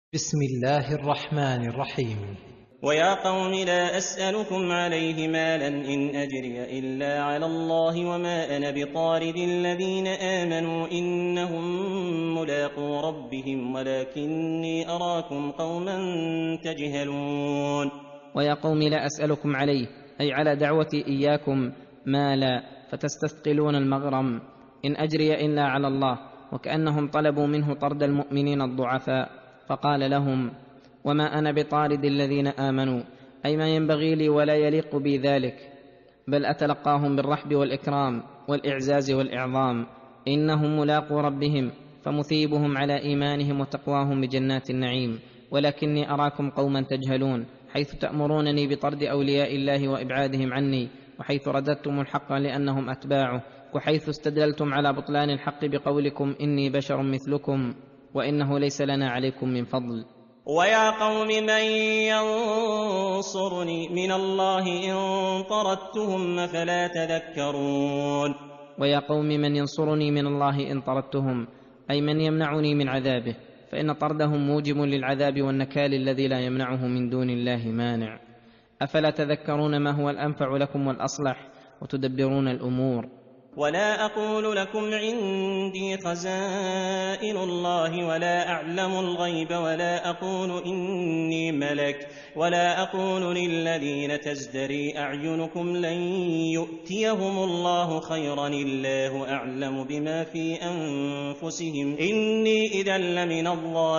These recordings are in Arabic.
بسم الله الرحمن الرحيم. ويا قوم لا أسألكم عليه مالا إن أجري إلا على الله وما أنا بطارد الذين آمنوا إنهم ملاقو ربهم ولكني أراكم قوما تجهلون. ويا قوم لا أسألكم عليه أي على دعوتي إياكم مالا فتستثقلون المغرم، إن أجري إلا على الله، وكأنهم طلبوا منه طرد المؤمنين الضعفاء، فقال لهم: وما أنا بطارد الذين آمنوا، أي ما ينبغي لي ولا يليق بي ذلك، بل أتلقاهم بالرحب والإكرام والإعزاز والإعظام، إنهم ملاقو ربهم فمثيبهم على إيمانهم وتقواهم بجنات النعيم، ولكني أراكم قوما تجهلون، حيث تأمرونني بطرد أولياء الله وإبعادهم عني، وحيث رددتم الحق لأنهم أتباعه، وحيث استدللتم على بطلان الحق بقولكم إني بشر مثلكم وإنه ليس لنا عليكم من فضل. ويا قوم من ينصرني من الله إن طردتهم فلا تذكرون. ويا قوم من ينصرني من الله إن طردتهم، أي من يمنعني من عذابه، فإن طردهم موجب للعذاب والنكال الذي لا يمنعه من دون الله مانع. أفلا تذكرون ما هو الأنفع لكم والأصلح وتدبرون الأمور؟ ولا أقول لكم عندي خزائن الله ولا أعلم الغيب ولا أقول إني ملك ولا أقول للذين تزدري أعينكم لن يؤتيهم الله خيرا الله أعلم بما في أنفسهم إني إذا لمن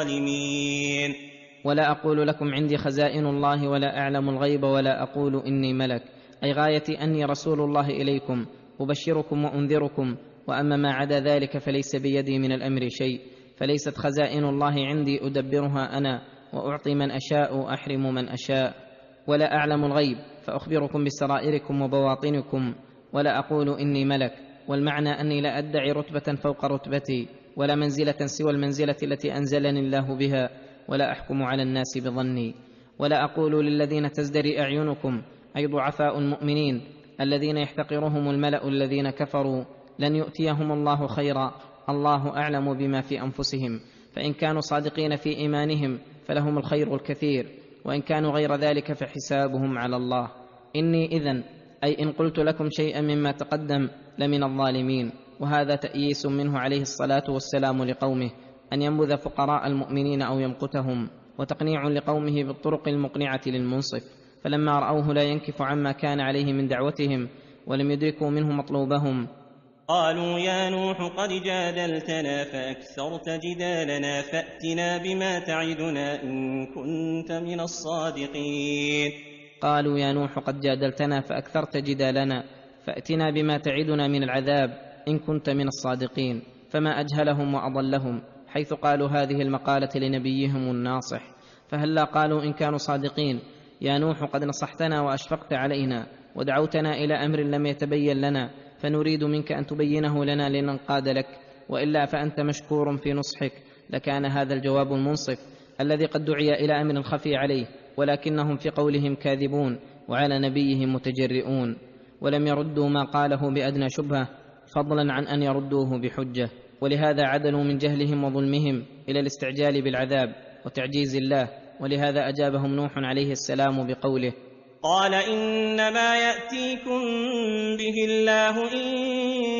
الظالمين. ولا أقول لكم عندي خزائن الله ولا أعلم الغيب ولا أقول إني ملك، أي غايتي أني رسول الله إليكم أبشركم وأنذركم، وأما ما عدا ذلك فليس بيدي من الأمر شيء، فليست خزائن الله عندي أدبرها أنا، وأعطي من أشاء وأحرم من أشاء. ولا أعلم الغيب فأخبركم بسرائركم وبواطنكم، ولا أقول إني ملك، والمعنى أني لا أدعي رتبة فوق رتبتي ولا منزلة سوى المنزلة التي أنزلني الله بها، ولا أحكم على الناس بظني. ولا أقول للذين تزدري أعينكم، أي ضعفاء المؤمنين الذين يحتقرهم الملأ الذين كفروا، لن يؤتيهم الله خيرا، الله أعلم بما في أنفسهم، فإن كانوا صادقين في إيمانهم فلهم الخير الكثير، وإن كانوا غير ذلك فحسابهم على الله. إني إذن، أي إن قلت لكم شيئا مما تقدم، لمن الظالمين. وهذا تأييس منه عليه الصلاة والسلام لقومه أن ينبذ فقراء المؤمنين أو يمقتهم، وتقنيع لقومه بالطرق المقنعة للمنصف، فلما رأوه لا ينكف عما كان عليه من دعوتهم ولم يدركوا منه مطلوبهم قالوا يا نوح قد جادلتنا فأكثرت جدالنا فأتنا بما تعدنا إن كنت من الصادقين. قالوا يا نوح قد جادلتنا فأكثرت جدالنا فأتنا بما تعدنا من العذاب إن كنت من الصادقين. فما أجهلهم وأضلهم حيث قالوا هذه المقالة لنبيهم الناصح، فهلا قالوا إن كانوا صادقين: يا نوح قد نصحتنا وأشفقت علينا ودعوتنا إلى أمر لم يتبين لنا، فنريد منك أن تبينه لنا لننقاد لك، وإلا فأنت مشكور في نصحك. لكان هذا الجواب المنصف الذي قد دعي إلى أمر خفي عليه، ولكنهم في قولهم كاذبون وعلى نبيهم متجرئون، ولم يردوا ما قاله بأدنى شبهة، فضلا عن أن يردوه بحجة، ولهذا عدلوا من جهلهم وظلمهم إلى الاستعجال بالعذاب وتعجيز الله. ولهذا أجابهم نوح عليه السلام بقوله: قال إنما يأتيكم به الله إن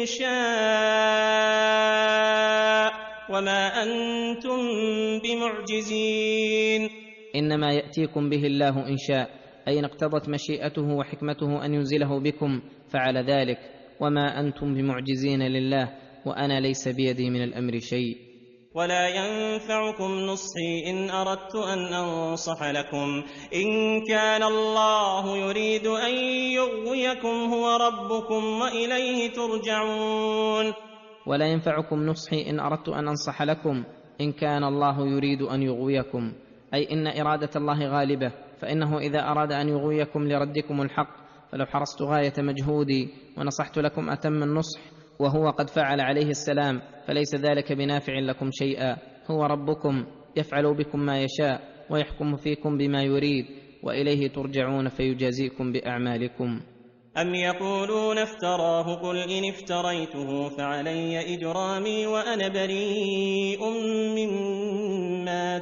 شاء وما أنتم بمعجزين. إنما يأتيكم به الله إن شاء، أي اقتضت مشيئته وحكمته أن ينزله بكم فعل ذلك، وما أنتم بمعجزين لله، وأنا ليس بيدي من الأمر شيء. ولا ينفعكم نصحي إن أردت أن أنصح لكم إن كان الله يريد أن يغويكم هو ربكم وإليه ترجعون. ولا ينفعكم نصحي إن أردت أن أنصح لكم إن كان الله يريد أن يغويكم، أي إن إرادة الله غالبة، فإنه إذا أراد أن يغويكم لردكم الحق فلو حرصت غاية مجهودي ونصحت لكم أتم النصح، وهو قد فعل عليه السلام، فليس ذلك بنافع لكم شيئا. هو ربكم يفعل بكم ما يشاء ويحكم فيكم بما يريد، وإليه ترجعون فيجازيكم بأعمالكم. أم يقولون افتراه قل إن افتريته فعلي إجرامي وأنا بريء مما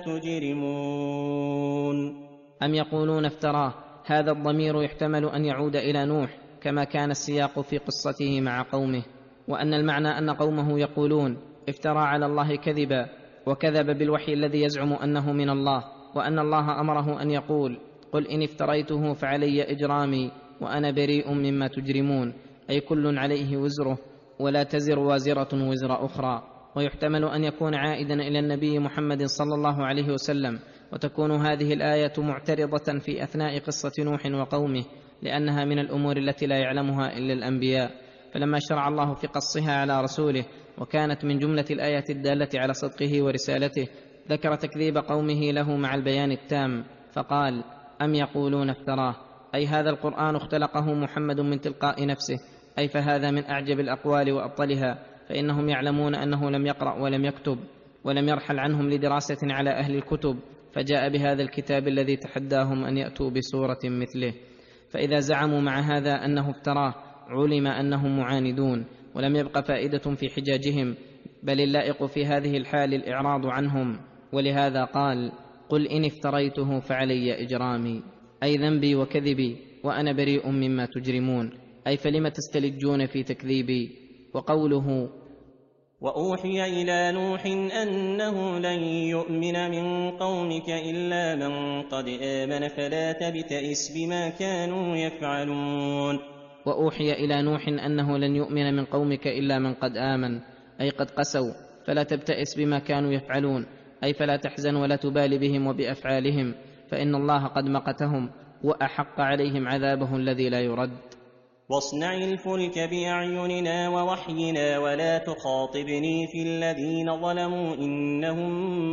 تجرمون. أم يقولون افتراه. هذا الضمير يحتمل أن يعود إلى نوح كما كان السياق في قصته مع قومه، وأن المعنى أن قومه يقولون افترى على الله كذبا وكذب بالوحي الذي يزعم أنه من الله، وأن الله أمره أن يقول قل إن افتريته فعلي إجرامي وأنا بريء مما تجرمون، أي كل عليه وزره ولا تزر وازرة وزر أخرى. ويحتمل أن يكون عائدا إلى النبي محمد صلى الله عليه وسلم، وتكون هذه الآية معترضة في أثناء قصة نوح وقومه، لأنها من الأمور التي لا يعلمها إلا الأنبياء. فلما شرع الله في قصها على رسوله وكانت من جملة الآيات الدالة على صدقه ورسالته، ذكر تكذيب قومه له مع البيان التام، فقال أم يقولون افتراه، أي هذا القرآن اختلقه محمد من تلقاء نفسه، أي فهذا من أعجب الأقوال وأبطلها، فإنهم يعلمون أنه لم يقرأ ولم يكتب ولم يرحل عنهم لدراسة على أهل الكتب، فجاء بهذا الكتاب الذي تحداهم أن يأتوا بسورة مثله. فإذا زعموا مع هذا أنه افتراه علم أنهم معاندون، ولم يبق فائدة في حجاجهم، بل اللائق في هذه الحال الإعراض عنهم. ولهذا قال قل إن افتريته فعلي إجرامي، أي ذنبي وكذبي وأنا بريء مما تجرمون، أي فلم تستلجون في تكذيبي. وقوله وأوحي إلى نوح أنه لن يؤمن من قومك إلا من قد آمن فلا تبتئس بما كانوا يفعلون. وأوحي إلى نوح أنه لن يؤمن من قومك إلا من قد آمن، أي قد قسوا، فلا تبتئس بما كانوا يفعلون، أي فلا تحزن ولا تبال بهم وبأفعالهم، فإن الله قد مقتهم وأحق عليهم عذابه الذي لا يرد. واصنع الفلك بأعيننا ووحينا ولا تخاطبني في الذين ظلموا إنهم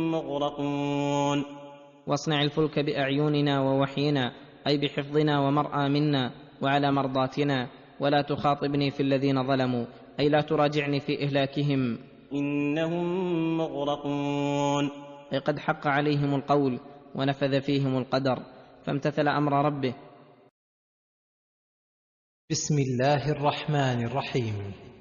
مغرقون. واصنع الفلك بأعيننا ووحينا، أي بحفظنا ومرأى منا وعلى مرضاتنا، ولا تخاطبني في الذين ظلموا، أي لا تراجعني في إهلاكهم إنهم مغرقون، أي قد حق عليهم القول ونفذ فيهم القدر، فامتثل أمر ربه. بسم الله الرحمن الرحيم.